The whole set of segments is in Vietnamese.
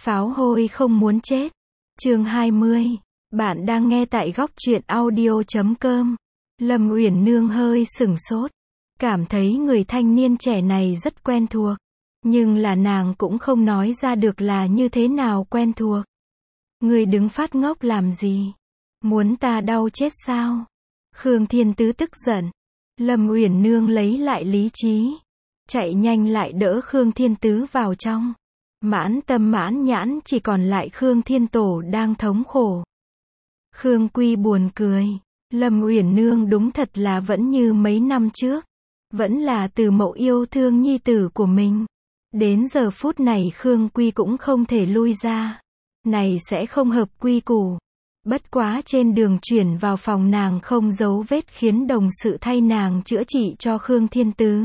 Pháo hôi không muốn chết. Chương 20. Bạn đang nghe tại góc truyện audio.com. Lâm Uyển Nương hơi sửng sốt, cảm thấy người thanh niên trẻ này rất quen thuộc, nhưng là nàng cũng không nói ra được là như thế nào quen thuộc. Người đứng phát ngốc làm gì? Muốn ta đau chết sao? Khương Thiên Tứ tức giận. Lâm Uyển Nương lấy lại lý trí, chạy nhanh lại đỡ Khương Thiên Tứ vào trong. Mãn tâm mãn nhãn chỉ còn lại Khương Thiên Tổ đang thống khổ. Khương Quy buồn cười. Lâm Uyển Nương đúng thật là vẫn như mấy năm trước, vẫn là Từ Mậu yêu thương nhi tử của mình. Đến giờ phút này Khương Quy cũng không thể lui ra. Này sẽ không hợp quy củ. Bất quá trên đường chuyển vào phòng nàng không giấu vết khiến đồng sự thay nàng chữa trị cho Khương Thiên Tứ.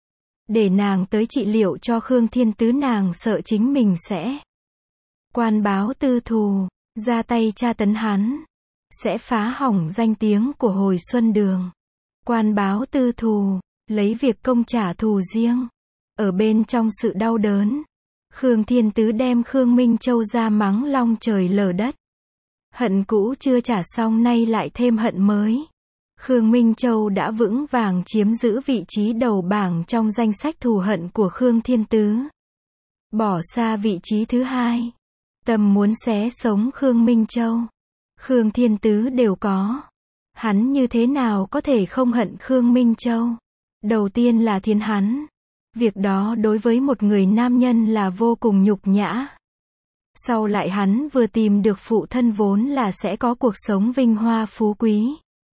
Để nàng tới trị liệu cho Khương Thiên Tứ, nàng sợ chính mình sẽ quan báo tư thù, ra tay tra tấn hắn, sẽ phá hỏng danh tiếng của Hồi Xuân Đường. Quan báo tư thù, lấy việc công trả thù riêng. Ở bên trong sự đau đớn, Khương Thiên Tứ đem Khương Minh Châu ra mắng long trời lở đất. Hận cũ chưa trả xong nay lại thêm hận mới. Khương Minh Châu đã vững vàng chiếm giữ vị trí đầu bảng trong danh sách thù hận của Khương Thiên Tứ. Bỏ xa vị trí thứ hai. Tâm muốn xé sống Khương Minh Châu, Khương Thiên Tứ đều có. Hắn như thế nào có thể không hận Khương Minh Châu? Đầu tiên là thiến hắn. Việc đó đối với một người nam nhân là vô cùng nhục nhã. Sau lại hắn vừa tìm được phụ thân vốn là sẽ có cuộc sống vinh hoa phú quý,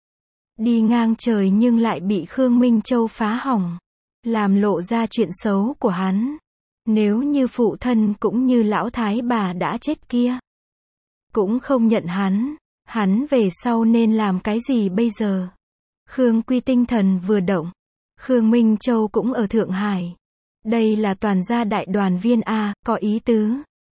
đi ngang trời, nhưng lại bị Khương Minh Châu phá hỏng, làm lộ ra chuyện xấu của hắn. Nếu như phụ thân cũng như lão thái bà đã chết kia cũng không nhận hắn về sau nên làm cái gì bây giờ? Khương Quy tinh thần vừa động. Khương Minh Châu cũng ở Thượng Hải. Đây là toàn gia đại đoàn viên a, có ý tứ.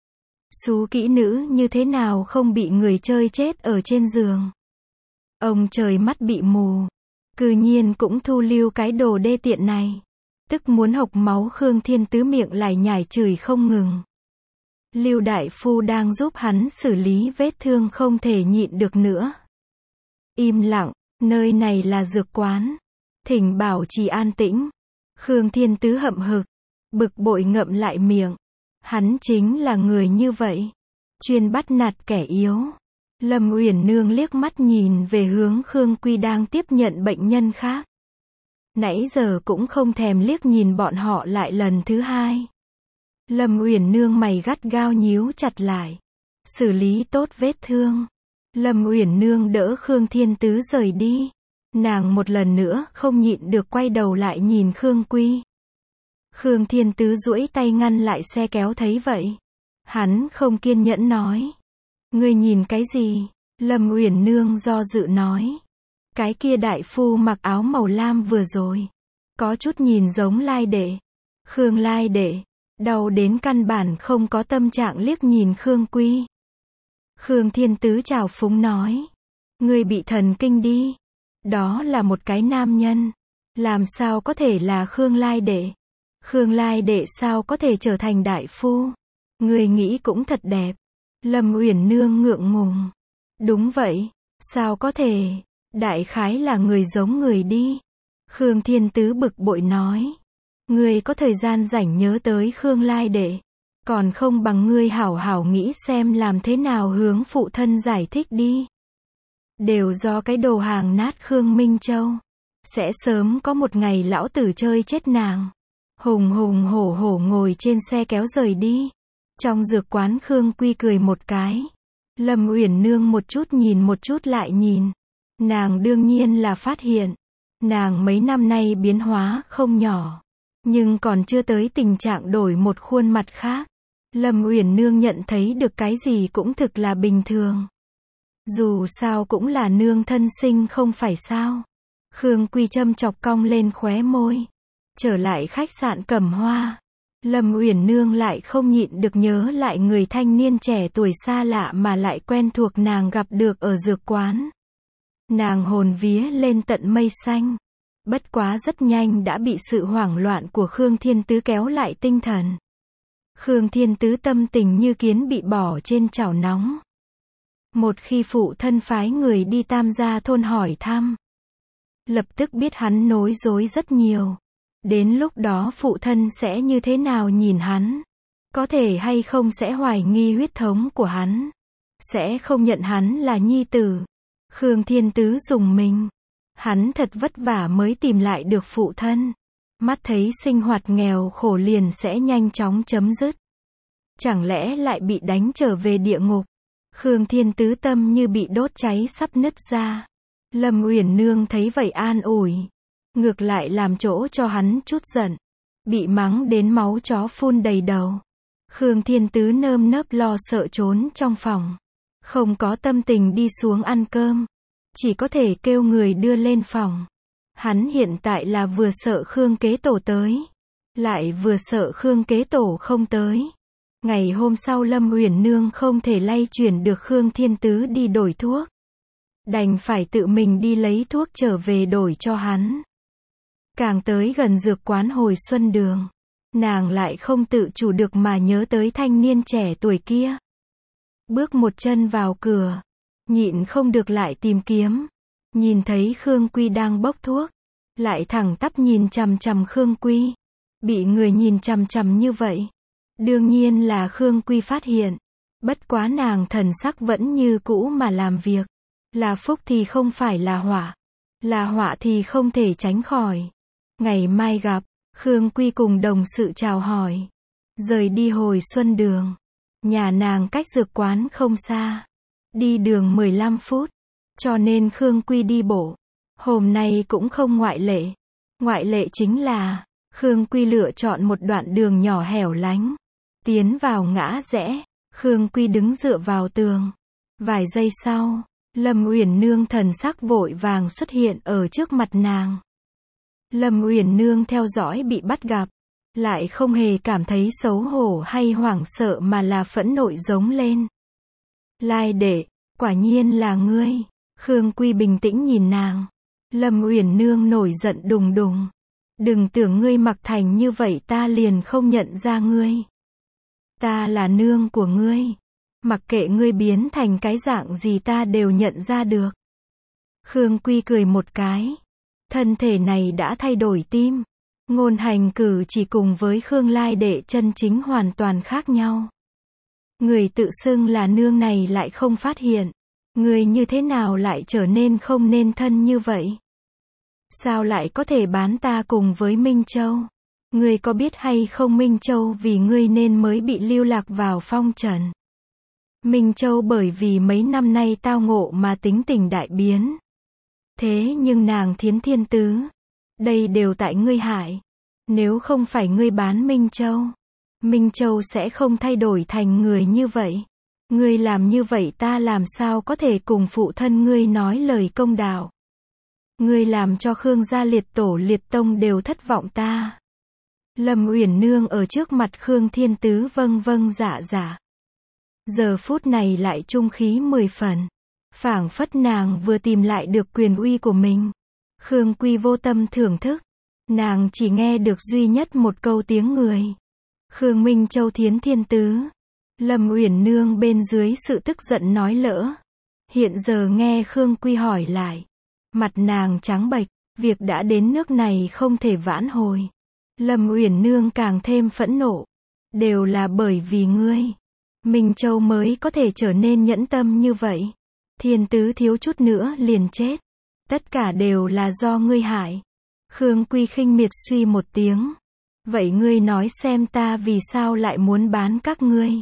Xú kỹ nữ như thế nào không bị người chơi chết ở trên giường? Ông trời mắt bị mù, cư nhiên cũng thu lưu cái đồ đê tiện này. Tức muốn hộc máu, Khương Thiên Tứ miệng lải nhải chửi không ngừng. Lưu đại phu đang giúp hắn xử lý vết thương không thể nhịn được nữa. Im lặng, nơi này là dược quán, thỉnh bảo trì an tĩnh. Khương Thiên Tứ hậm hực, bực bội ngậm lại miệng. Hắn chính là người như vậy, chuyên bắt nạt kẻ yếu. Lâm Uyển Nương liếc mắt nhìn về hướng Khương Quy đang tiếp nhận bệnh nhân khác. Nãy giờ cũng không thèm liếc nhìn bọn họ lại lần thứ hai. Lâm Uyển Nương mày gắt gao nhíu chặt lại. Xử lý tốt vết thương. Lâm Uyển Nương đỡ Khương Thiên Tứ rời đi. Nàng một lần nữa không nhịn được quay đầu lại nhìn Khương Quy. Khương Thiên Tứ duỗi tay ngăn lại xe kéo, thấy vậy hắn không kiên nhẫn nói. Ngươi nhìn cái gì? Lâm Uyển Nương do dự nói. Cái kia đại phu mặc áo màu lam vừa rồi, có chút nhìn giống Lai Đệ. Khương Lai Đệ, đau đến căn bản không có tâm trạng liếc nhìn Khương Quy. Khương Thiên Tứ trào phúng nói. Ngươi bị thần kinh đi. Đó là một cái nam nhân, làm sao có thể là Khương Lai Đệ? Khương Lai Đệ sao có thể trở thành đại phu? Ngươi nghĩ cũng thật đẹp. Lâm Uyển Nương ngượng ngùng. Đúng vậy, sao có thể? Đại khái là người giống người đi. Khương Thiên Tứ bực bội nói. Ngươi có thời gian rảnh nhớ tới Khương Lai Đệ, còn không bằng ngươi hảo hảo nghĩ xem làm thế nào hướng phụ thân giải thích đi. Đều do cái đồ hàng nát Khương Minh Châu. Sẽ sớm có một ngày lão tử chơi chết nàng. Hùng hùng hổ hổ ngồi trên xe kéo rời đi. Trong dược quán Khương Quy cười một cái. Lâm Uyển Nương một chút nhìn một chút lại nhìn. Nàng đương nhiên là phát hiện. Nàng mấy năm nay biến hóa không nhỏ, nhưng còn chưa tới tình trạng đổi một khuôn mặt khác. Lâm Uyển Nương nhận thấy được cái gì cũng thực là bình thường. Dù sao cũng là nương thân sinh không phải sao? Khương Quy châm chọc cong lên khóe môi. Trở lại khách sạn Cẩm Hoa, Lâm Uyển Nương lại không nhịn được nhớ lại người thanh niên trẻ tuổi xa lạ mà lại quen thuộc nàng gặp được ở dược quán. Nàng hồn vía lên tận mây xanh. Bất quá rất nhanh đã bị sự hoảng loạn của Khương Thiên Tứ kéo lại tinh thần. Khương Thiên Tứ tâm tình như kiến bị bỏ trên chảo nóng. Một khi phụ thân phái người đi Tam Gia thôn hỏi thăm, lập tức biết hắn nói dối rất nhiều. Đến lúc đó phụ thân sẽ như thế nào nhìn hắn? Có thể hay không sẽ hoài nghi huyết thống của hắn? Sẽ không nhận hắn là nhi tử? Khương Thiên Tứ rùng mình. Hắn thật vất vả mới tìm lại được phụ thân. Mắt thấy sinh hoạt nghèo khổ liền sẽ nhanh chóng chấm dứt. Chẳng lẽ lại bị đánh trở về địa ngục? Khương Thiên Tứ tâm như bị đốt cháy sắp nứt ra. Lâm Uyển Nương thấy vậy an ủi. Ngược lại làm chỗ cho hắn chút giận. Bị mắng đến máu chó phun đầy đầu. Khương Thiên Tứ nơm nớp lo sợ trốn trong phòng. Không có tâm tình đi xuống ăn cơm. Chỉ có thể kêu người đưa lên phòng. Hắn hiện tại là vừa sợ Khương Kế Tổ tới. Lại vừa sợ Khương Kế Tổ không tới. Ngày hôm sau Lâm Uyển Nương không thể lay chuyển được Khương Thiên Tứ đi đổi thuốc. Đành phải tự mình đi lấy thuốc trở về đổi cho hắn. Càng tới gần dược quán Hồi Xuân Đường, nàng lại không tự chủ được mà nhớ tới thanh niên trẻ tuổi kia. Bước một chân vào cửa, nhịn không được lại tìm kiếm. Nhìn thấy Khương Quy đang bốc thuốc, lại thẳng tắp nhìn chằm chằm Khương Quy. Bị người nhìn chằm chằm như vậy, đương nhiên là Khương Quy phát hiện. Bất quá nàng thần sắc vẫn như cũ mà làm việc. Là phúc thì không phải là họa. Là họa thì không thể tránh khỏi. Ngày mai gặp, Khương Quy cùng đồng sự chào hỏi. Rời đi Hồi Xuân Đường. Nhà nàng cách dược quán không xa. Đi đường 15 phút. Cho nên Khương Quy đi bộ. Hôm nay cũng không ngoại lệ. Ngoại lệ chính là, Khương Quy lựa chọn một đoạn đường nhỏ hẻo lánh. Tiến vào ngã rẽ, Khương Quy đứng dựa vào tường. Vài giây sau, Lâm Uyển Nương thần sắc vội vàng xuất hiện ở trước mặt nàng. Lâm Uyển Nương theo dõi bị bắt gặp, lại không hề cảm thấy xấu hổ hay hoảng sợ mà là phẫn nộ giống lên. Lai đệ, quả nhiên là ngươi. Khương Quy bình tĩnh nhìn nàng. Lâm Uyển Nương nổi giận đùng đùng. Đừng tưởng ngươi mặc thành như vậy ta liền không nhận ra ngươi. Ta là nương của ngươi. Mặc kệ ngươi biến thành cái dạng gì ta đều nhận ra được. Khương Quy cười một cái. Thân thể này đã thay đổi tim. Ngôn hành cử chỉ cùng với Khương Lai đệ chân chính hoàn toàn khác nhau. Người tự xưng là nương này lại không phát hiện. Người như thế nào lại trở nên không nên thân như vậy? Sao lại có thể bán ta cùng với Minh Châu? Ngươi có biết hay không Minh Châu vì ngươi nên mới bị lưu lạc vào phong trần. Minh Châu bởi vì mấy năm nay tao ngộ mà tính tình đại biến. Thế nhưng nàng Thiến Thiên Tứ, đây đều tại ngươi hại. Nếu không phải ngươi bán Minh Châu sẽ không thay đổi thành người như vậy. Ngươi làm như vậy ta làm sao có thể cùng phụ thân ngươi nói lời công đạo. Ngươi làm cho Khương gia liệt tổ liệt tông đều thất vọng ta. Lâm Uyển Nương ở trước mặt Khương Thiên Tứ vâng vâng dạ dạ. Giờ phút này lại trung khí 10 phần. Phảng phất nàng vừa tìm lại được quyền uy của mình. Khương Quy vô tâm thưởng thức. Nàng chỉ nghe được duy nhất một câu tiếng người. Khương Minh Châu Thiến Thiên Tứ. Lâm Uyển Nương bên dưới sự tức giận nói lỡ. Hiện giờ nghe Khương Quy hỏi lại. Mặt nàng trắng bệch. Việc đã đến nước này không thể vãn hồi. Lâm Uyển Nương càng thêm phẫn nộ. Đều là bởi vì ngươi. Minh Châu mới có thể trở nên nhẫn tâm như vậy. Thiên Tứ thiếu chút nữa liền chết. Tất cả đều là do ngươi hại. Khương Quy khinh miệt suy một tiếng. Vậy ngươi nói xem ta vì sao lại muốn bán các ngươi.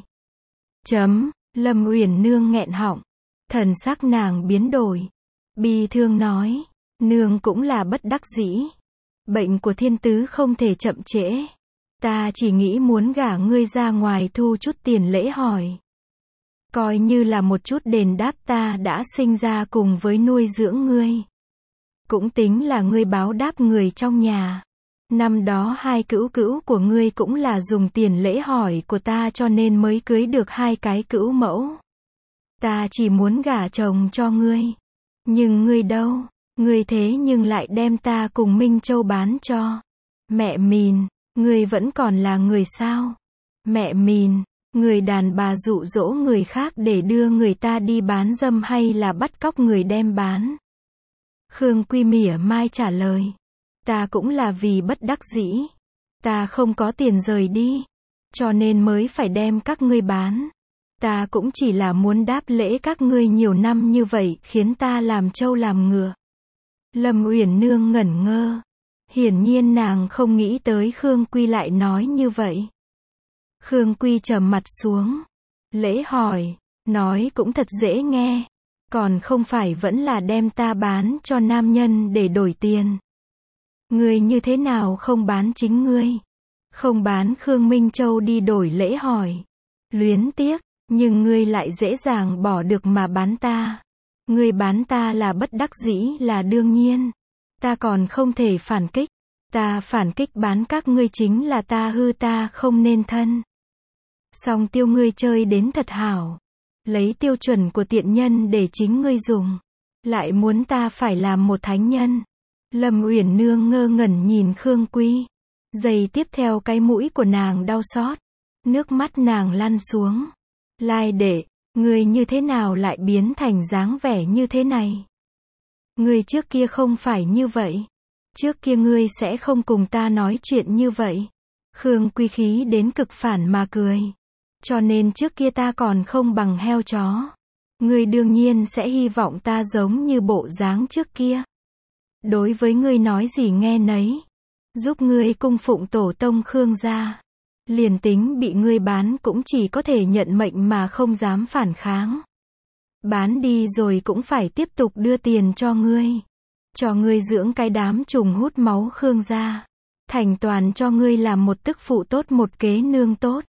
Lâm Uyển Nương nghẹn họng. Thần sắc nàng biến đổi. Bi thương nói. Nương cũng là bất đắc dĩ. Bệnh của Thiên Tứ không thể chậm trễ. Ta chỉ nghĩ muốn gả ngươi ra ngoài thu chút tiền lễ hỏi. Coi như là một chút đền đáp ta đã sinh ra cùng với nuôi dưỡng ngươi. Cũng tính là ngươi báo đáp người trong nhà. Năm đó hai cữu cữu của ngươi cũng là dùng tiền lễ hỏi của ta cho nên mới cưới được hai cái cữu mẫu. Ta chỉ muốn gả chồng cho ngươi. Nhưng ngươi đâu? Ngươi thế nhưng lại đem ta cùng Minh Châu bán cho. Mẹ mìn, ngươi vẫn còn là người sao? Mẹ mìn, người đàn bà dụ dỗ người khác để đưa người ta đi bán dâm hay là bắt cóc người đem bán? Khương Quy mỉa mai trả lời. Ta cũng là vì bất đắc dĩ. Ta không có tiền rời đi. Cho nên mới phải đem các ngươi bán. Ta cũng chỉ là muốn đáp lễ các ngươi nhiều năm như vậy, khiến ta làm trâu làm ngựa. Lâm Uyển Nương ngẩn ngơ. Hiển nhiên nàng không nghĩ tới Khương Quy lại nói như vậy. Khương Quy trầm mặt xuống. Lễ hỏi, nói cũng thật dễ nghe. Còn không phải vẫn là đem ta bán cho nam nhân để đổi tiền. Ngươi như thế nào không bán chính ngươi? Không bán Khương Minh Châu đi đổi lễ hỏi. Luyến tiếc, nhưng ngươi lại dễ dàng bỏ được mà bán ta. Ngươi bán ta là bất đắc dĩ là đương nhiên. Ta còn không thể phản kích. Ta phản kích bán các ngươi chính là ta hư, ta không nên thân. Song tiêu ngươi chơi đến thật hảo. Lấy tiêu chuẩn của tiện nhân để chính ngươi dùng. Lại muốn ta phải làm một thánh nhân. Lâm Uyển Nương ngơ ngẩn nhìn Khương Quy. Giây tiếp theo cái mũi của nàng đau xót. Nước mắt nàng lăn xuống. Lai đệ, ngươi như thế nào lại biến thành dáng vẻ như thế này? Ngươi trước kia không phải như vậy. Trước kia ngươi sẽ không cùng ta nói chuyện như vậy. Khương Quy khí đến cực phản mà cười. Cho nên trước kia ta còn không bằng heo chó. Ngươi đương nhiên sẽ hy vọng ta giống như bộ dáng trước kia. Đối với ngươi nói gì nghe nấy. Giúp ngươi cung phụng tổ tông Khương gia. Liền tính bị ngươi bán cũng chỉ có thể nhận mệnh mà không dám phản kháng. Bán đi rồi cũng phải tiếp tục đưa tiền cho ngươi. Cho ngươi dưỡng cái đám trùng hút máu Khương gia. Thành toàn cho ngươi làm một tức phụ tốt, một kế nương tốt.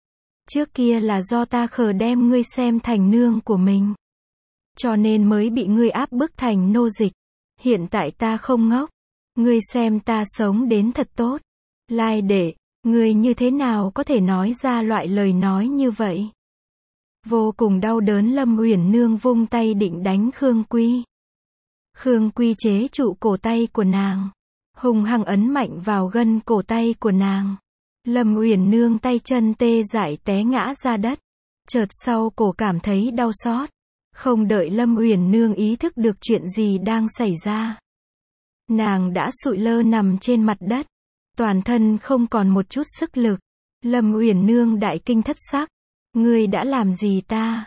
Trước kia là do ta khờ đem ngươi xem thành nương của mình. Cho nên mới bị ngươi áp bức thành nô dịch. Hiện tại ta không ngốc. Ngươi xem ta sống đến thật tốt. Lai đệ, ngươi như thế nào có thể nói ra loại lời nói như vậy? Vô cùng đau đớn, Lâm Uyển Nương vung tay định đánh Khương Quy. Khương Quy chế trụ cổ tay của nàng. Hung hăng ấn mạnh vào gân cổ tay của nàng. Lâm Uyển Nương tay chân tê dại té ngã ra đất. Chợt sau cổ cảm thấy đau xót. Không đợi Lâm Uyển Nương ý thức được chuyện gì đang xảy ra. Nàng đã sụi lơ nằm trên mặt đất. Toàn thân không còn một chút sức lực. Lâm Uyển Nương đại kinh thất sắc. Ngươi đã làm gì ta?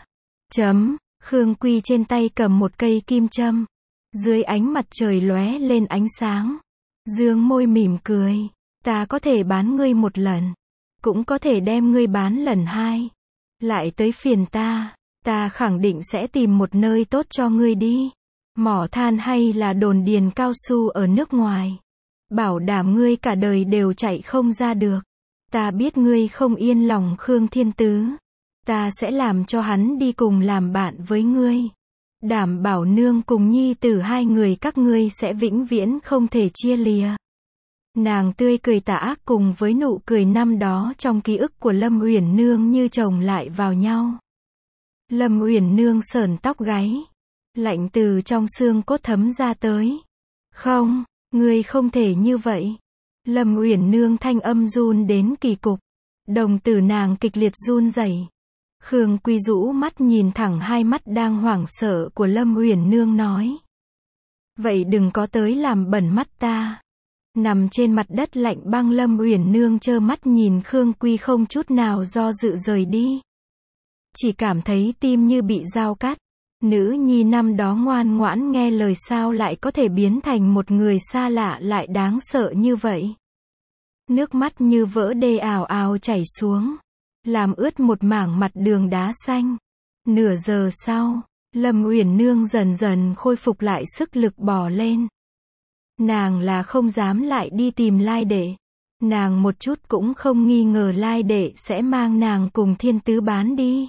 Khương Quy trên tay cầm một cây kim châm. Dưới ánh mặt trời lóe lên ánh sáng. Dương môi mỉm cười. Ta có thể bán ngươi một lần. Cũng có thể đem ngươi bán lần hai. Lại tới phiền ta. Ta khẳng định sẽ tìm một nơi tốt cho ngươi đi. Mỏ than hay là đồn điền cao su ở nước ngoài. Bảo đảm ngươi cả đời đều chạy không ra được. Ta biết ngươi không yên lòng Khương Thiên Tứ. Ta sẽ làm cho hắn đi cùng làm bạn với ngươi. Đảm bảo nương cùng nhi tử hai người các ngươi sẽ vĩnh viễn không thể chia lìa. Nàng tươi cười tà ác cùng với nụ cười năm đó trong ký ức của Lâm Uyển Nương như chồng lại vào nhau. Lâm Uyển Nương sởn tóc gáy. Lạnh từ trong xương cốt thấm ra tới. Không, ngươi không thể như vậy. Lâm Uyển Nương thanh âm run đến kỳ cục. Đồng tử nàng kịch liệt run rẩy. Khương Quy rũ mắt nhìn thẳng hai mắt đang hoảng sợ của Lâm Uyển Nương nói. Vậy đừng có tới làm bẩn mắt ta. Nằm trên mặt đất lạnh băng, Lâm Uyển Nương trơ mắt nhìn Khương Quy không chút nào do dự rời đi. Chỉ cảm thấy tim như bị dao cắt. Nữ nhi năm đó ngoan ngoãn nghe lời sao lại có thể biến thành một người xa lạ lại đáng sợ như vậy. Nước mắt như vỡ đê ào ào chảy xuống. Làm ướt một mảng mặt đường đá xanh. Nửa giờ sau, Lâm Uyển Nương dần dần khôi phục lại sức lực bò lên. Nàng là không dám lại đi tìm Lai Đệ. Nàng một chút cũng không nghi ngờ Lai Đệ sẽ mang nàng cùng Thiên Tứ bán đi.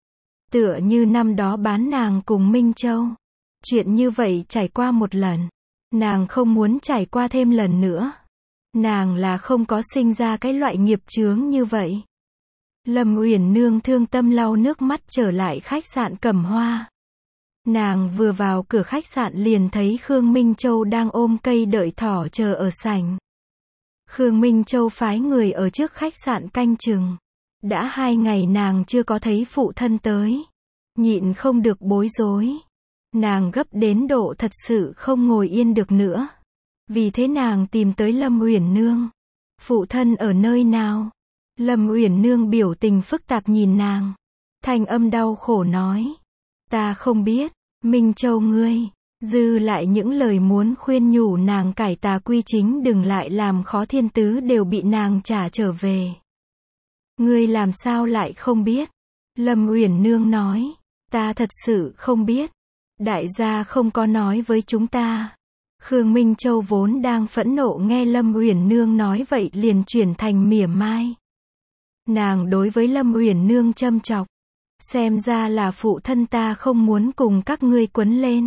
Tựa như năm đó bán nàng cùng Minh Châu. Chuyện như vậy trải qua một lần. Nàng không muốn trải qua thêm lần nữa. Nàng là không có sinh ra cái loại nghiệp chướng như vậy. Lâm Uyển Nương thương tâm lau nước mắt trở lại khách sạn Cẩm Hoa. Nàng vừa vào cửa khách sạn liền thấy Khương Minh Châu đang ôm cây đợi thỏ chờ ở sảnh. Khương Minh Châu phái người ở trước khách sạn canh chừng. Đã 2 ngày nàng chưa có thấy phụ thân tới. Nhịn không được bối rối. Nàng gấp đến độ thật sự không ngồi yên được nữa. Vì thế nàng tìm tới Lâm Uyển Nương. Phụ thân ở nơi nào? Lâm Uyển Nương biểu tình phức tạp nhìn nàng. Thanh âm đau khổ nói. Ta không biết, Minh Châu ngươi. Dư lại những lời muốn khuyên nhủ nàng cải tà quy chính đừng lại làm khó Thiên Tứ đều bị nàng trả trở về. Ngươi làm sao lại không biết? Lâm Uyển Nương nói. Ta thật sự không biết. Đại gia không có nói với chúng ta. Khương Minh Châu vốn đang phẫn nộ nghe Lâm Uyển Nương nói vậy liền chuyển thành mỉa mai. Nàng đối với Lâm Uyển Nương châm chọc. Xem ra là phụ thân ta không muốn cùng các ngươi quấn lên.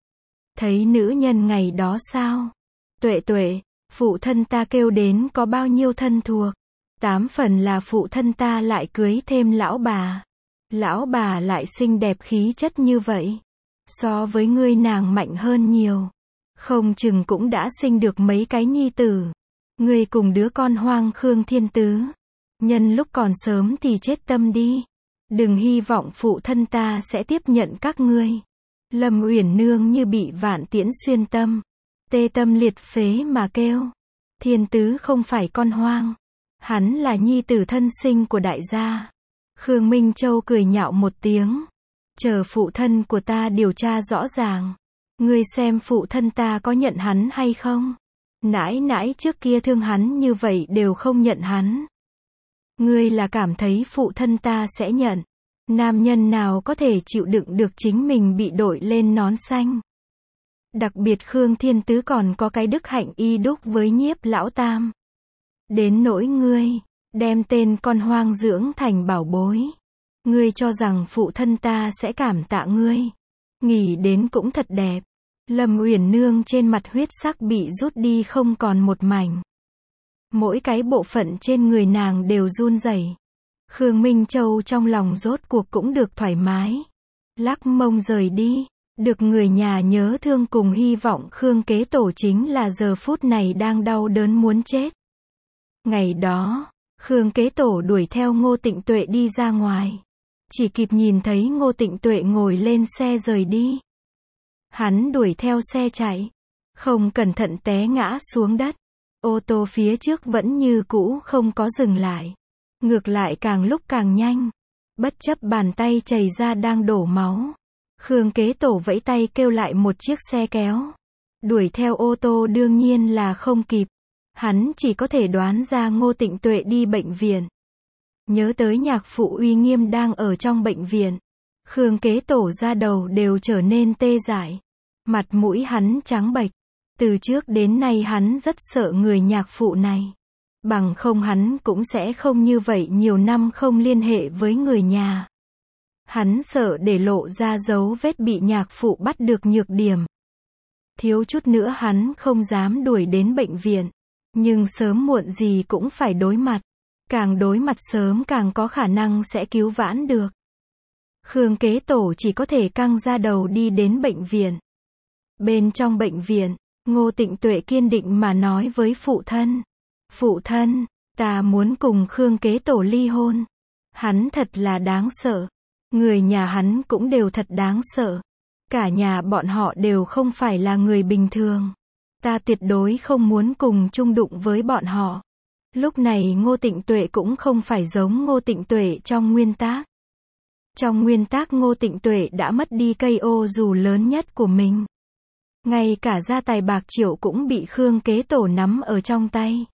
Thấy nữ nhân ngày đó sao? Tuệ tuệ, phụ thân ta kêu đến có bao nhiêu thân thuộc. 8 phần là phụ thân ta lại cưới thêm lão bà. Lão bà lại xinh đẹp khí chất như vậy. So với ngươi nàng mạnh hơn nhiều. Không chừng cũng đã sinh được mấy cái nhi tử. Ngươi cùng đứa con hoang Khương Thiên Tứ. Nhân lúc còn sớm thì chết tâm đi. Đừng hy vọng phụ thân ta sẽ tiếp nhận các ngươi. Lâm Uyển Nương như bị vạn tiễn xuyên tâm. Tê tâm liệt phế mà kêu. Thiên Tứ không phải con hoang. Hắn là nhi tử thân sinh của đại gia. Khương Minh Châu cười nhạo một tiếng. Chờ phụ thân của ta điều tra rõ ràng. Ngươi xem phụ thân ta có nhận hắn hay không? Nãi nãi trước kia thương hắn như vậy đều không nhận hắn. Ngươi là cảm thấy phụ thân ta sẽ nhận. Nam nhân nào có thể chịu đựng được chính mình bị đội lên nón xanh. Đặc biệt Khương Thiên Tứ còn có cái đức hạnh y đúc với Nhiếp lão tam. Đến nỗi ngươi, đem tên con hoang dưỡng thành bảo bối. Ngươi cho rằng phụ thân ta sẽ cảm tạ ngươi. Nghĩ đến cũng thật đẹp. Lâm Uyển Nương trên mặt huyết sắc bị rút đi không còn một mảnh. Mỗi cái bộ phận trên người nàng đều run rẩy. Khương Minh Châu trong lòng rốt cuộc cũng được thoải mái. Lắc mông rời đi. Được người nhà nhớ thương cùng hy vọng Khương Kế Tổ chính là giờ phút này đang đau đớn muốn chết. Ngày đó, Khương Kế Tổ đuổi theo Ngô Tịnh Tuệ đi ra ngoài. Chỉ kịp nhìn thấy Ngô Tịnh Tuệ ngồi lên xe rời đi. Hắn đuổi theo xe chạy. Không cẩn thận té ngã xuống đất. Ô tô phía trước vẫn như cũ không có dừng lại. Ngược lại càng lúc càng nhanh. Bất chấp bàn tay chảy ra đang đổ máu. Khương Kế Tổ vẫy tay kêu lại một chiếc xe kéo. Đuổi theo ô tô đương nhiên là không kịp. Hắn chỉ có thể đoán ra Ngô Tịnh Tuệ đi bệnh viện. Nhớ tới nhạc phụ uy nghiêm đang ở trong bệnh viện. Khương Kế Tổ da đầu đều trở nên tê dại. Mặt mũi hắn trắng bệch. Từ trước đến nay hắn rất sợ người nhạc phụ này. Bằng không hắn cũng sẽ không như vậy nhiều năm không liên hệ với người nhà. Hắn sợ để lộ ra dấu vết bị nhạc phụ bắt được nhược điểm. Thiếu chút nữa hắn không dám đuổi đến bệnh viện. Nhưng sớm muộn gì cũng phải đối mặt. Càng đối mặt sớm càng có khả năng sẽ cứu vãn được. Khương Kế Tổ chỉ có thể căng ra đầu đi đến bệnh viện. Bên trong bệnh viện, Ngô Tịnh Tuệ kiên định mà nói với phụ thân. Phụ thân, ta muốn cùng Khương Kế Tổ ly hôn. Hắn thật là đáng sợ. Người nhà hắn cũng đều thật đáng sợ. Cả nhà bọn họ đều không phải là người bình thường. Ta tuyệt đối không muốn cùng chung đụng với bọn họ. Lúc này Ngô Tịnh Tuệ cũng không phải giống Ngô Tịnh Tuệ trong nguyên tác. Trong nguyên tác Ngô Tịnh Tuệ đã mất đi cây ô dù lớn nhất của mình. Ngay cả gia tài bạc triệu cũng bị Khương Kế Tổ nắm ở trong tay.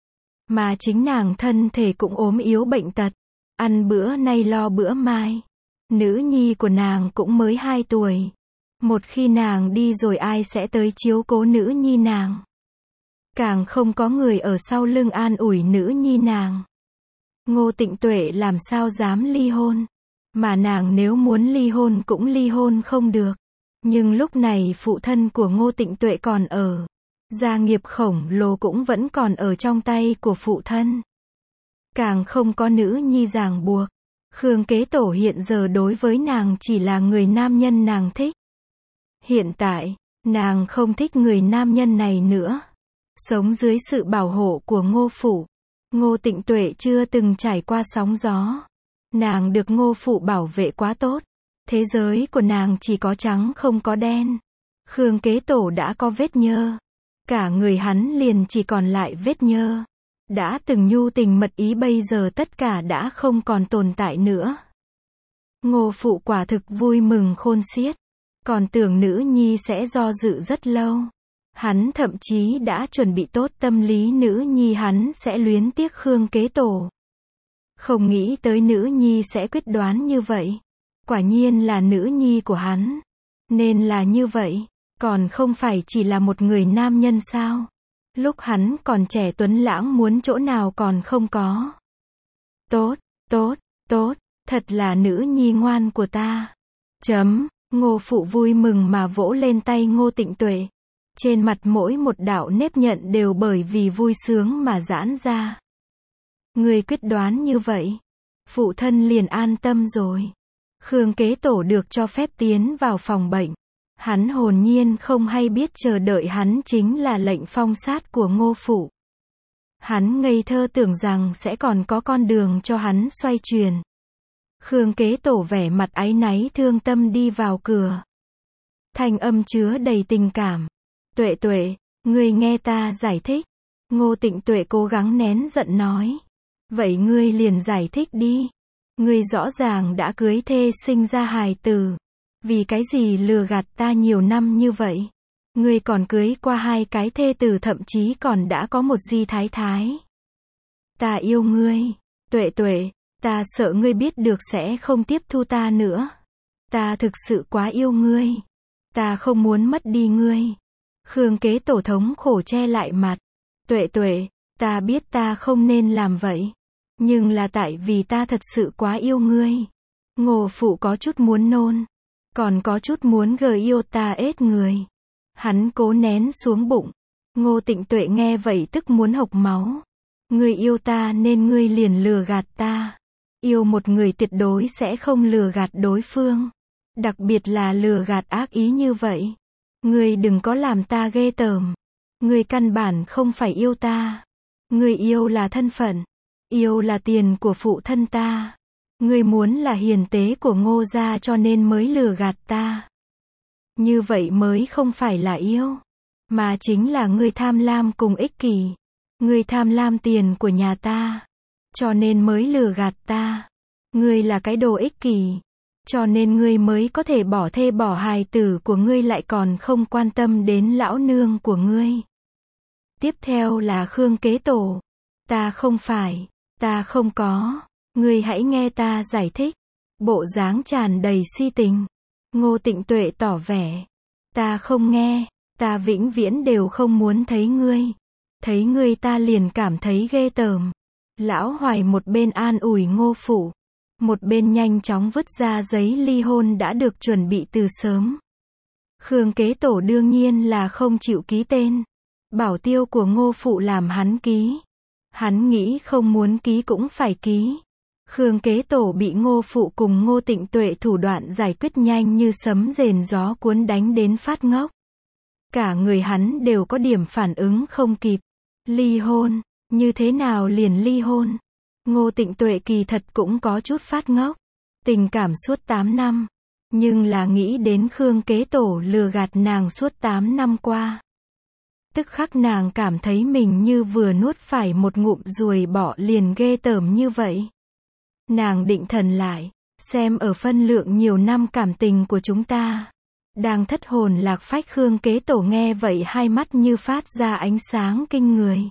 Mà chính nàng thân thể cũng ốm yếu bệnh tật. Ăn bữa nay lo bữa mai. Nữ nhi của nàng cũng mới 2 tuổi. Một khi nàng đi rồi ai sẽ tới chiếu cố nữ nhi nàng. Càng không có người ở sau lưng an ủi nữ nhi nàng. Ngô Tịnh Tuệ làm sao dám ly hôn. Mà nàng nếu muốn ly hôn cũng ly hôn không được. Nhưng lúc này phụ thân của Ngô Tịnh Tuệ còn ở. Gia nghiệp khổng lồ cũng vẫn còn ở trong tay của phụ thân. Càng không có nữ nhi ràng buộc. Khương Kế Tổ hiện giờ đối với nàng chỉ là người nam nhân nàng thích. Hiện tại, nàng không thích người nam nhân này nữa. Sống dưới sự bảo hộ của Ngô Phủ. Ngô Tịnh Tuệ chưa từng trải qua sóng gió. Nàng được Ngô Phụ bảo vệ quá tốt. Thế giới của nàng chỉ có trắng không có đen. Khương Kế Tổ đã có vết nhơ. Cả người hắn liền chỉ còn lại vết nhơ. Đã từng nhu tình mật ý bây giờ tất cả đã không còn tồn tại nữa. Ngô Phụ quả thực vui mừng khôn xiết. Còn tưởng nữ nhi sẽ do dự rất lâu. Hắn thậm chí đã chuẩn bị tốt tâm lý nữ nhi hắn sẽ luyến tiếc Khương Kế Tổ. Không nghĩ tới nữ nhi sẽ quyết đoán như vậy. Quả nhiên là nữ nhi của hắn. Nên là như vậy. Còn không phải chỉ là một người nam nhân sao? Lúc hắn còn trẻ tuấn lãng muốn chỗ nào còn không có. Tốt, tốt, tốt, thật là nữ nhi ngoan của ta. Ngô Phụ vui mừng mà vỗ lên tay Ngô Tịnh Tuệ. Trên mặt mỗi một đạo nếp nhận đều bởi vì vui sướng mà giãn ra. Người quyết đoán như vậy. Phụ thân liền an tâm rồi. Khương Kế Tổ được cho phép tiến vào phòng bệnh. Hắn hồn nhiên không hay biết chờ đợi hắn chính là lệnh phong sát của Ngô Phụ. Hắn ngây thơ tưởng rằng sẽ còn có con đường cho hắn xoay chuyển. Khương Kế Tổ vẻ mặt áy náy thương tâm đi vào cửa. Thanh âm chứa đầy tình cảm. Tuệ Tuệ, ngươi nghe ta giải thích. Ngô Tịnh Tuệ cố gắng nén giận nói. Vậy ngươi liền giải thích đi. Ngươi rõ ràng đã cưới thê sinh ra hài tử. Vì cái gì lừa gạt ta nhiều năm như vậy? Ngươi còn cưới qua 2 cái thê tử thậm chí còn đã có một di thái thái. Ta yêu ngươi. Tuệ Tuệ, ta sợ ngươi biết được sẽ không tiếp thu ta nữa. Ta thực sự quá yêu ngươi. Ta không muốn mất đi ngươi. Khương Kế Tổ thống khổ che lại mặt. Tuệ Tuệ, ta biết ta không nên làm vậy. Nhưng là tại vì ta thật sự quá yêu ngươi. Ngô Phụ có chút muốn nôn. Còn có chút muốn yêu ta ết người. Hắn cố nén xuống bụng. Ngô Tịnh Tuệ nghe vậy tức muốn hộc máu. Ngươi yêu ta nên ngươi liền lừa gạt ta. Yêu một người tuyệt đối sẽ không lừa gạt đối phương. Đặc biệt là lừa gạt ác ý như vậy. Ngươi đừng có làm ta ghê tởm. Ngươi căn bản không phải yêu ta. Ngươi yêu là thân phận. Yêu là tiền của phụ thân ta. Ngươi muốn là hiền tế của Ngô gia cho nên mới lừa gạt ta. Như vậy mới không phải là yêu. Mà chính là ngươi tham lam cùng ích kỷ. Ngươi tham lam tiền của nhà ta. Cho nên mới lừa gạt ta. Ngươi là cái đồ ích kỷ. Cho nên ngươi mới có thể bỏ thê bỏ hài tử của ngươi lại còn không quan tâm đến lão nương của ngươi. Tiếp theo là Khương Kế Tổ. Ta không phải. Ta không có. Ngươi hãy nghe ta giải thích. Bộ dáng tràn đầy si tình. Ngô Tịnh Tuệ tỏ vẻ. Ta không nghe. Ta vĩnh viễn đều không muốn thấy ngươi. Thấy ngươi ta liền cảm thấy ghê tởm. Lão Hoài một bên an ủi Ngô Phụ. Một bên nhanh chóng vứt ra giấy ly hôn đã được chuẩn bị từ sớm. Khương Kế Tổ đương nhiên là không chịu ký tên. Bảo tiêu của Ngô Phụ làm hắn ký. Hắn nghĩ không muốn ký cũng phải ký. Khương Kế Tổ bị Ngô Phụ cùng Ngô Tịnh Tuệ thủ đoạn giải quyết nhanh như sấm rền gió cuốn đánh đến phát ngốc. Cả người hắn đều có điểm phản ứng không kịp. Ly hôn, như thế nào liền ly hôn? Ngô Tịnh Tuệ kỳ thật cũng có chút phát ngốc. Tình cảm suốt 8 năm. Nhưng là nghĩ đến Khương Kế Tổ lừa gạt nàng suốt 8 năm qua. Tức khắc nàng cảm thấy mình như vừa nuốt phải một ngụm ruồi bọ liền ghê tởm như vậy. Nàng định thần lại, xem ở phân lượng nhiều năm cảm tình của chúng ta. Đang thất hồn lạc phách Khương Kế Tổ nghe vậy hai mắt như phát ra ánh sáng kinh người.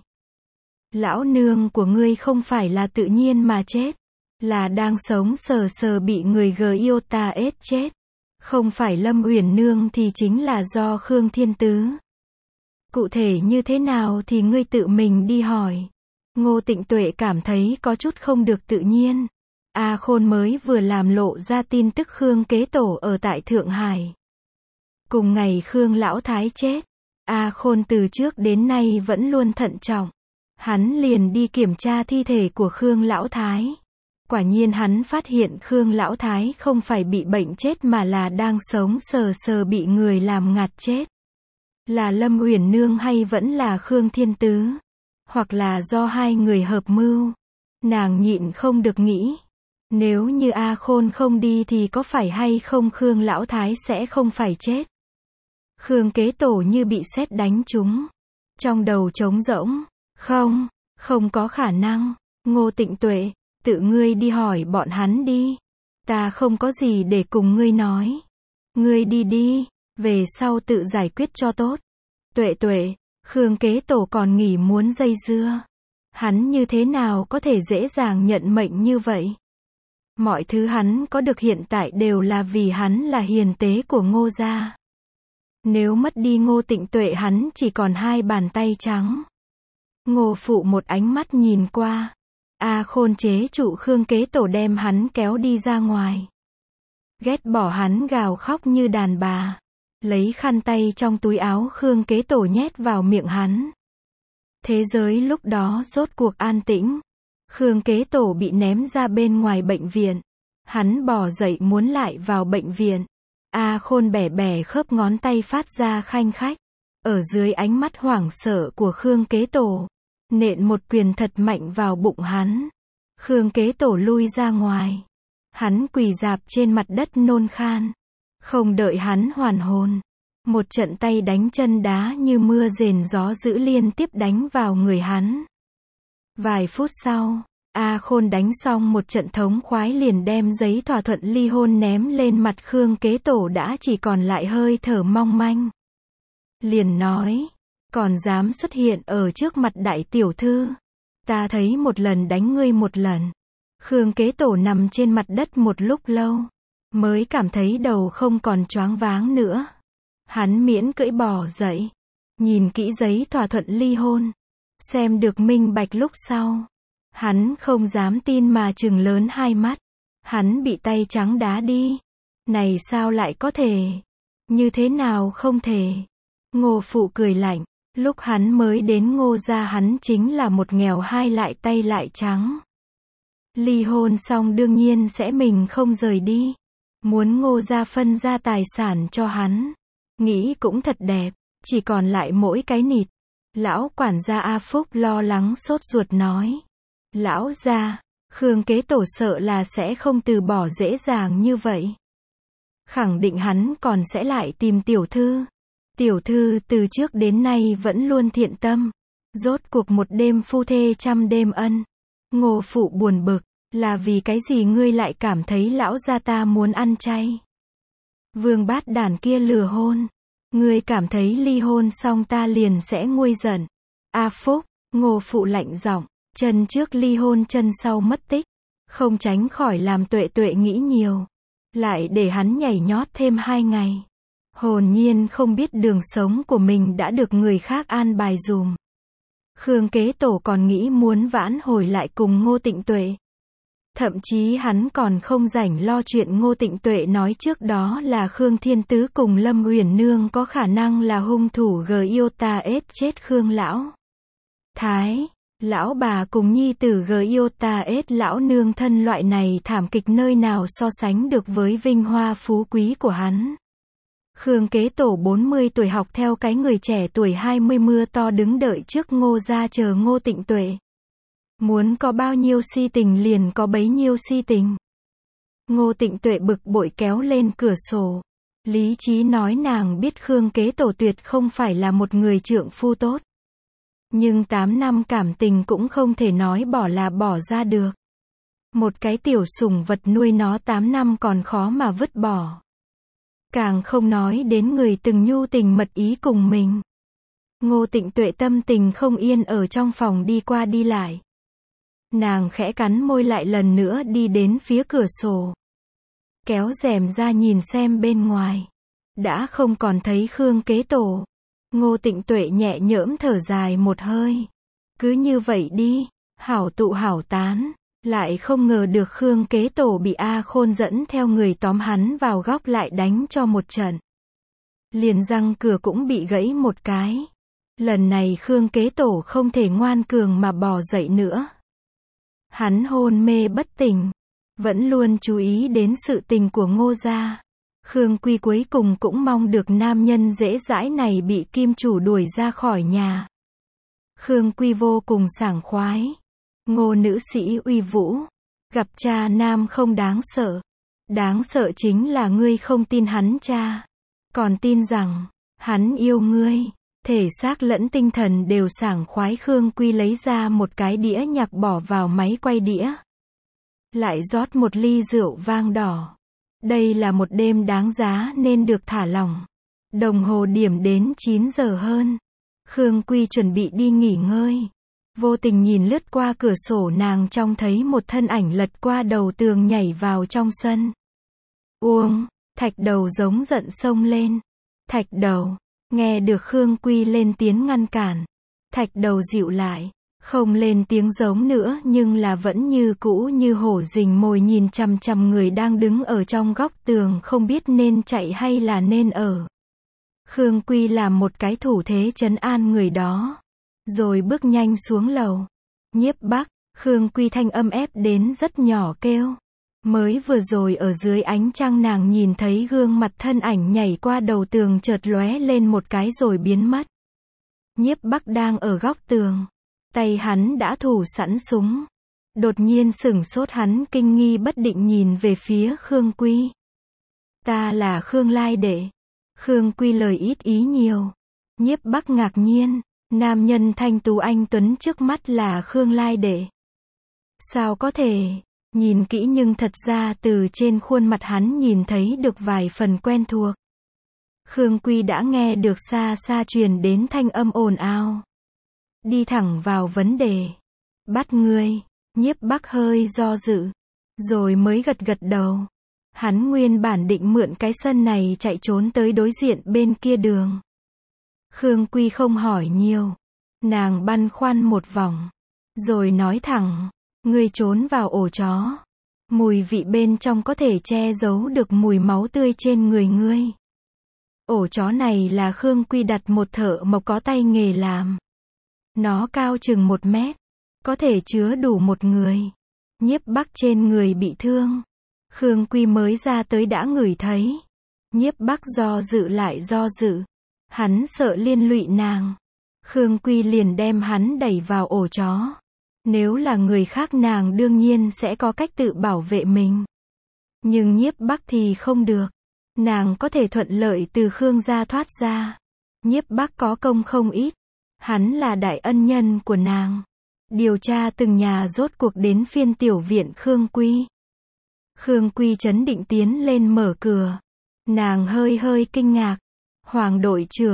Lão nương của ngươi không phải là tự nhiên mà chết. Là đang sống sờ sờ bị người yêu ta ết chết. Không phải Lâm Uyển Nương thì chính là do Khương Thiên Tứ. Cụ thể như thế nào thì ngươi tự mình đi hỏi. Ngô Tịnh Tuệ cảm thấy có chút không được tự nhiên. A Khôn mới vừa làm lộ ra tin tức Khương Kế Tổ ở tại Thượng Hải. Cùng ngày Khương Lão Thái chết. A Khôn từ trước đến nay vẫn luôn thận trọng. Hắn liền đi kiểm tra thi thể của Khương Lão Thái. Quả nhiên hắn phát hiện Khương Lão Thái không phải bị bệnh chết mà là đang sống sờ sờ bị người làm ngạt chết. Là Lâm Uyển Nương hay vẫn là Khương Thiên Tứ? Hoặc là do hai người hợp mưu. Nàng nhịn không được nghĩ. Nếu như A Khôn không đi thì có phải hay không Khương Lão Thái sẽ không phải chết. Khương Kế Tổ như bị sét đánh trúng. Trong đầu trống rỗng. Không có khả năng. Ngô Tịnh Tuệ, tự ngươi đi hỏi bọn hắn đi. Ta không có gì để cùng ngươi nói. Ngươi đi đi, về sau tự giải quyết cho tốt. Tuệ, Khương Kế Tổ còn nghỉ muốn dây dưa. Hắn như thế nào có thể dễ dàng nhận mệnh như vậy? Mọi thứ hắn có được hiện tại đều là vì hắn là hiền tế của Ngô gia. Nếu mất đi Ngô Tịnh Tuệ hắn chỉ còn hai bàn tay trắng. Ngô Phụ một ánh mắt nhìn qua. A Khôn chế trụ Khương Kế Tổ đem hắn kéo đi ra ngoài. Ghét bỏ hắn gào khóc như đàn bà. Lấy khăn tay trong túi áo Khương Kế Tổ nhét vào miệng hắn. Thế giới lúc đó rốt cuộc an tĩnh. Khương Kế Tổ bị ném ra bên ngoài bệnh viện. Hắn bò dậy muốn lại vào bệnh viện. A Khôn bẻ khớp ngón tay phát ra khanh khách. Ở dưới ánh mắt hoảng sợ của Khương Kế Tổ. Nện một quyền thật mạnh vào bụng hắn. Khương Kế Tổ lui ra ngoài. Hắn quỳ rạp trên mặt đất nôn khan. Không đợi hắn hoàn hồn. Một trận tay đánh chân đá như mưa rền gió dữ liên tiếp đánh vào người hắn. Vài phút sau, A Khôn đánh xong một trận thống khoái liền đem giấy thỏa thuận ly hôn ném lên mặt Khương Kế Tổ đã chỉ còn lại hơi thở mong manh. Liền nói, còn dám xuất hiện ở trước mặt đại tiểu thư. Ta thấy một lần đánh ngươi một lần. Khương Kế Tổ nằm trên mặt đất một lúc lâu, mới cảm thấy đầu không còn choáng váng nữa. Hắn miễn cưỡng bò dậy, nhìn kỹ giấy thỏa thuận ly hôn, xem được minh bạch lúc sau. Hắn không dám tin mà trừng lớn hai mắt. Hắn bị tay trắng đá đi. Này sao lại có thể? Như thế nào không thể? Ngô Phụ cười lạnh. Lúc hắn mới đến Ngô gia hắn chính là một nghèo hai lại tay lại trắng. Ly hôn xong đương nhiên sẽ mình không rời đi. Muốn Ngô gia phân ra tài sản cho hắn. Nghĩ cũng thật đẹp. Chỉ còn lại mỗi cái nịt. Lão quản gia A Phúc lo lắng sốt ruột nói. Lão gia, Khương Kế Tổ sợ là sẽ không từ bỏ dễ dàng như vậy. Khẳng định hắn còn sẽ lại tìm tiểu thư. Tiểu thư từ trước đến nay vẫn luôn thiện tâm. Rốt cuộc một đêm phu thê trăm đêm ân. Ngô Phụ buồn bực, là vì cái gì ngươi lại cảm thấy lão gia ta muốn ăn chay? Vương bát đàn kia lừa hôn. Ngươi cảm thấy ly hôn xong ta liền sẽ nguôi giận. A Phúc, Ngô Phụ lạnh giọng, chân trước ly hôn chân sau mất tích. Không tránh khỏi làm Tuệ nghĩ nhiều. Lại để hắn nhảy nhót thêm 2 ngày. Hồn nhiên không biết đường sống của mình đã được người khác an bài dùm. Khương Kế Tổ còn nghĩ muốn vãn hồi lại cùng Ngô Tịnh Tuệ. Thậm chí hắn còn không rảnh lo chuyện Ngô Tịnh Tuệ nói trước đó là Khương Thiên Tứ cùng Lâm Uyển Nương có khả năng là hung thủ Giota chết Khương Lão Thái. Lão bà cùng nhi tử Giota lão nương thân loại này thảm kịch nơi nào so sánh được với vinh hoa phú quý của hắn. Khương Kế Tổ 40 tuổi học theo cái người trẻ tuổi 20 mưa to đứng đợi trước Ngô gia chờ Ngô Tịnh Tuệ. Muốn có bao nhiêu si tình liền có bấy nhiêu si tình. Ngô Tịnh Tuệ bực bội kéo lên cửa sổ. Lý trí nói nàng biết Khương Kế Tổ tuyệt không phải là một người trượng phu tốt. Nhưng 8 năm cảm tình cũng không thể nói bỏ là bỏ ra được. Một cái tiểu sủng vật nuôi nó 8 năm còn khó mà vứt bỏ. Càng không nói đến người từng nhu tình mật ý cùng mình. Ngô Tịnh Tuệ tâm tình không yên ở trong phòng đi qua đi lại. Nàng khẽ cắn môi lại lần nữa đi đến phía cửa sổ. Kéo rèm ra nhìn xem bên ngoài. Đã không còn thấy Khương Kế Tổ. Ngô Tịnh Tuệ nhẹ nhõm thở dài một hơi. Cứ như vậy đi, hảo tụ hảo tán. Lại không ngờ được Khương Kế Tổ bị A Khôn dẫn theo người tóm hắn vào góc lại đánh cho một trận. Liền răng cửa cũng bị gãy một cái. Lần này Khương Kế Tổ không thể ngoan cường mà bò dậy nữa. Hắn hôn mê bất tỉnh. Vẫn luôn chú ý đến sự tình của Ngô gia. Khương Quy cuối cùng cũng mong được nam nhân dễ dãi này bị kim chủ đuổi ra khỏi nhà. Khương Quy vô cùng sảng khoái. Ngô nữ sĩ uy vũ. Gặp cha nam không đáng sợ. Đáng sợ chính là ngươi không tin hắn cha. Còn tin rằng, hắn yêu ngươi. Thể xác lẫn tinh thần đều sảng khoái. Khương Quy lấy ra một cái đĩa nhạc bỏ vào máy quay đĩa. Lại rót một ly rượu vang đỏ. Đây là một đêm đáng giá nên được thả lỏng. Đồng hồ điểm đến 9 giờ hơn. Khương Quy chuẩn bị đi nghỉ ngơi. Vô tình nhìn lướt qua cửa sổ, nàng trông thấy một thân ảnh lật qua đầu tường nhảy vào trong sân. Uông, Thạch Đầu giống giận xông lên. Thạch Đầu, nghe được Khương Quy lên tiếng ngăn cản. Thạch Đầu dịu lại, không lên tiếng giống nữa nhưng là vẫn như cũ như hổ rình mồi nhìn chằm chằm người đang đứng ở trong góc tường, không biết nên chạy hay là nên ở. Khương Quy làm một cái thủ thế trấn an người đó, rồi bước nhanh xuống lầu. Nhiếp Bắc, Khương Quy thanh âm ép đến rất nhỏ kêu. Mới vừa rồi ở dưới ánh trăng nàng nhìn thấy gương mặt thân ảnh nhảy qua đầu tường chợt lóe lên một cái rồi biến mất. Nhiếp Bắc đang ở góc tường. Tay hắn đã thủ sẵn súng. Đột nhiên sửng sốt, hắn kinh nghi bất định nhìn về phía Khương Quy. Ta là Khương Lai Đệ. Khương Quy lời ít ý nhiều. Nhiếp Bắc ngạc nhiên, nam nhân thanh tú anh tuấn trước mắt là Khương Lai Đệ. Sao có thể? Nhìn kỹ nhưng thật ra từ trên khuôn mặt hắn nhìn thấy được vài phần quen thuộc. Khương Quy đã nghe được xa xa truyền đến thanh âm ồn ào. Đi thẳng vào vấn đề. Bắt ngươi. Nhiếp Bắc hơi do dự, rồi mới gật gật đầu. Hắn nguyên bản định mượn cái sân này chạy trốn tới đối diện bên kia đường. Khương Quy không hỏi nhiều. Nàng băn khoăn một vòng, rồi nói thẳng, ngươi trốn vào ổ chó. Mùi vị bên trong có thể che giấu được mùi máu tươi trên người ngươi. Ổ chó này là Khương Quy đặt một thợ mộc có tay nghề làm. Nó cao chừng 1 mét, có thể chứa đủ một người. Nhiếp Bắc trên người bị thương. Khương Quy mới ra tới đã ngửi thấy. Nhiếp Bắc do dự lại do dự. Hắn sợ liên lụy nàng. Khương Quy liền đem hắn đẩy vào ổ chó. Nếu là người khác nàng đương nhiên sẽ có cách tự bảo vệ mình. Nhưng Nhiếp Bắc thì không được. Nàng có thể thuận lợi từ Khương gia thoát ra. Nhiếp Bắc có công không ít. Hắn là đại ân nhân của nàng. Điều tra từng nhà rốt cuộc đến phiên tiểu viện Khương Quy. Khương Quy trấn định tiến lên mở cửa. Nàng hơi kinh ngạc. Hoàng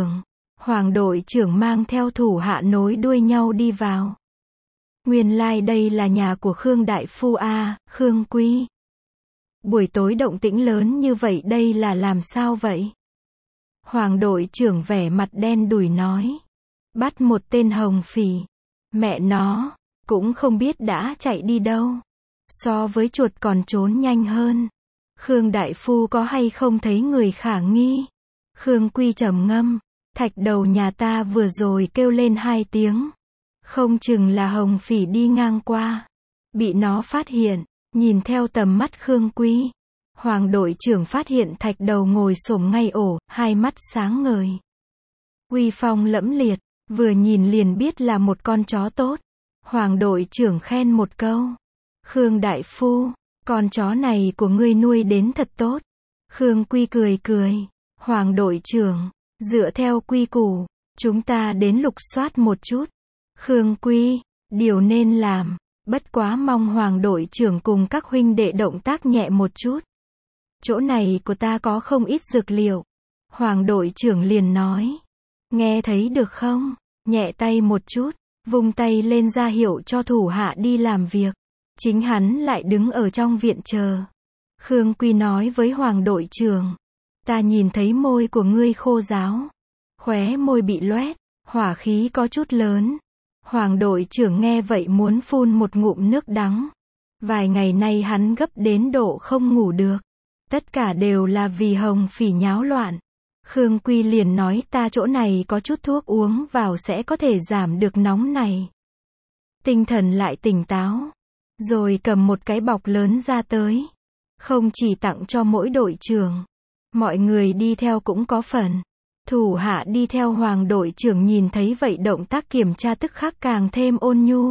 đội trưởng mang theo thủ hạ nối đuôi nhau đi vào. Nguyên lai đây là nhà của Khương đại phu a, Khương Quy. Buổi tối động tĩnh lớn như vậy đây là làm sao vậy? Hoàng đội trưởng vẻ mặt đen đủi nói. Bắt một tên hồng phỉ. Mẹ nó, cũng không biết đã chạy đi đâu. So với chuột còn trốn nhanh hơn. Khương đại phu có hay không thấy người khả nghi? Khương Quy trầm ngâm. Thạch Đầu nhà ta vừa rồi kêu lên 2 tiếng. Không chừng là hồng phỉ đi ngang qua. Bị nó phát hiện. Nhìn theo tầm mắt Khương Quy. Hoàng đội trưởng phát hiện Thạch Đầu ngồi xổm ngay ổ, 2 mắt sáng ngời. Uy phong lẫm liệt, vừa nhìn liền biết là một con chó tốt. Hoàng đội trưởng khen một câu. Khương đại phu, con chó này của ngươi nuôi đến thật tốt. Khương Quy cười cười. Hoàng đội trưởng, dựa theo quy củ, chúng ta đến lục soát một chút. Khương Quy, điều nên làm, bất quá mong Hoàng đội trưởng cùng các huynh đệ động tác nhẹ một chút. Chỗ này của ta có không ít dược liệu. Hoàng đội trưởng liền nói. Nghe thấy được không? Nhẹ tay một chút, vung tay lên ra hiệu cho thủ hạ đi làm việc. Chính hắn lại đứng ở trong viện chờ. Khương Quy nói với Hoàng đội trưởng. Ta nhìn thấy môi của ngươi khô ráo. Khóe môi bị loét, hỏa khí có chút lớn. Hoàng đội trưởng nghe vậy muốn phun một ngụm nước đắng. Vài ngày nay hắn gấp đến độ không ngủ được. Tất cả đều là vì hồng phỉ nháo loạn. Khương Quy liền nói ta chỗ này có chút thuốc uống vào sẽ có thể giảm được nóng này. Tinh thần lại tỉnh táo. Rồi cầm một cái bọc lớn ra tới. Không chỉ tặng cho mỗi đội trưởng. Mọi người đi theo cũng có phần. Thủ hạ đi theo Hoàng đội trưởng nhìn thấy vậy động tác kiểm tra tức khắc càng thêm ôn nhu.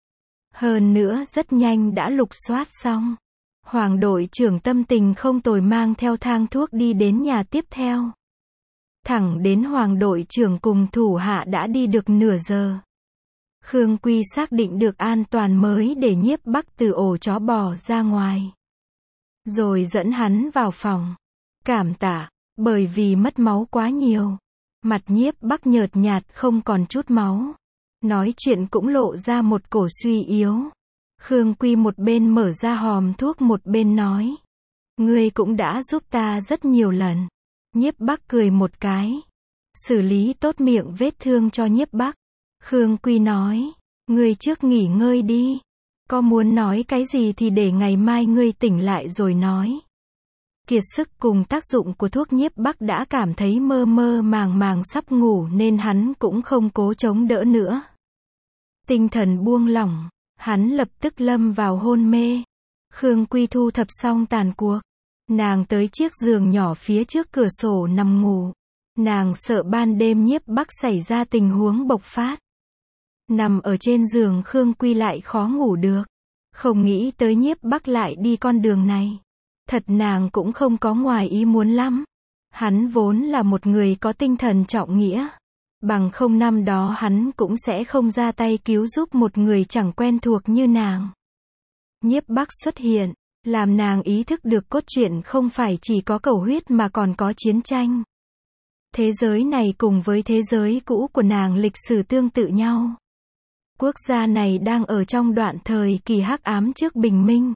Hơn nữa rất nhanh đã lục soát xong. Hoàng đội trưởng tâm tình không tồi mang theo thang thuốc đi đến nhà tiếp theo. Thẳng đến Hoàng đội trưởng cùng thủ hạ đã đi được nửa giờ. Khương Quy xác định được an toàn mới để Nhiếp Bắc từ ổ chó bò ra ngoài. Rồi dẫn hắn vào phòng. Cảm tạ, bởi vì mất máu quá nhiều. Mặt Nhiếp Bắc nhợt nhạt không còn chút máu. Nói chuyện cũng lộ ra một cổ suy yếu. Khương Quy một bên mở ra hòm thuốc một bên nói. Ngươi cũng đã giúp ta rất nhiều lần. Nhiếp Bắc cười một cái. Xử lý tốt miệng vết thương cho Nhiếp Bắc. Khương Quy nói. Ngươi trước nghỉ ngơi đi. Có muốn nói cái gì thì để ngày mai ngươi tỉnh lại rồi nói. Kiệt sức cùng tác dụng của thuốc Nhiếp Bắc đã cảm thấy mơ mơ màng màng sắp ngủ nên hắn cũng không cố chống đỡ nữa. Tinh thần buông lỏng, hắn lập tức lâm vào hôn mê. Khương Quy thu thập xong tàn cuộc. Nàng tới chiếc giường nhỏ phía trước cửa sổ nằm ngủ. Nàng sợ ban đêm Nhiếp Bắc xảy ra tình huống bộc phát. Nằm ở trên giường Khương Quy lại khó ngủ được. Không nghĩ tới Nhiếp Bắc lại đi con đường này. Thật nàng cũng không có ngoài ý muốn lắm. Hắn vốn là một người có tinh thần trọng nghĩa. Bằng không năm đó hắn cũng sẽ không ra tay cứu giúp một người chẳng quen thuộc như nàng. Nhiếp Bắc xuất hiện, làm nàng ý thức được cốt truyện không phải chỉ có cầu huyết mà còn có chiến tranh. Thế giới này cùng với thế giới cũ của nàng lịch sử tương tự nhau. Quốc gia này đang ở trong đoạn thời kỳ hắc ám trước bình minh.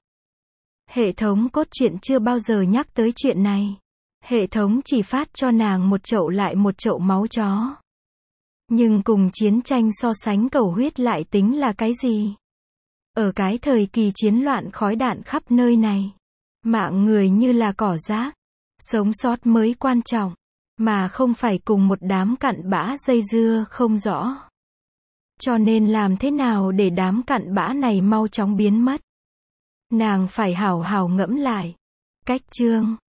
Hệ thống cốt truyện chưa bao giờ nhắc tới chuyện này. Hệ thống chỉ phát cho nàng một chậu lại một chậu máu chó. Nhưng cùng chiến tranh so sánh cầu huyết lại tính là cái gì? Ở cái thời kỳ chiến loạn khói đạn khắp nơi này, mạng người như là cỏ rác, sống sót mới quan trọng, mà không phải cùng một đám cặn bã dây dưa không rõ. Cho nên làm thế nào để đám cặn bã này mau chóng biến mất? Nàng phải hào hào ngẫm lại. Cách chương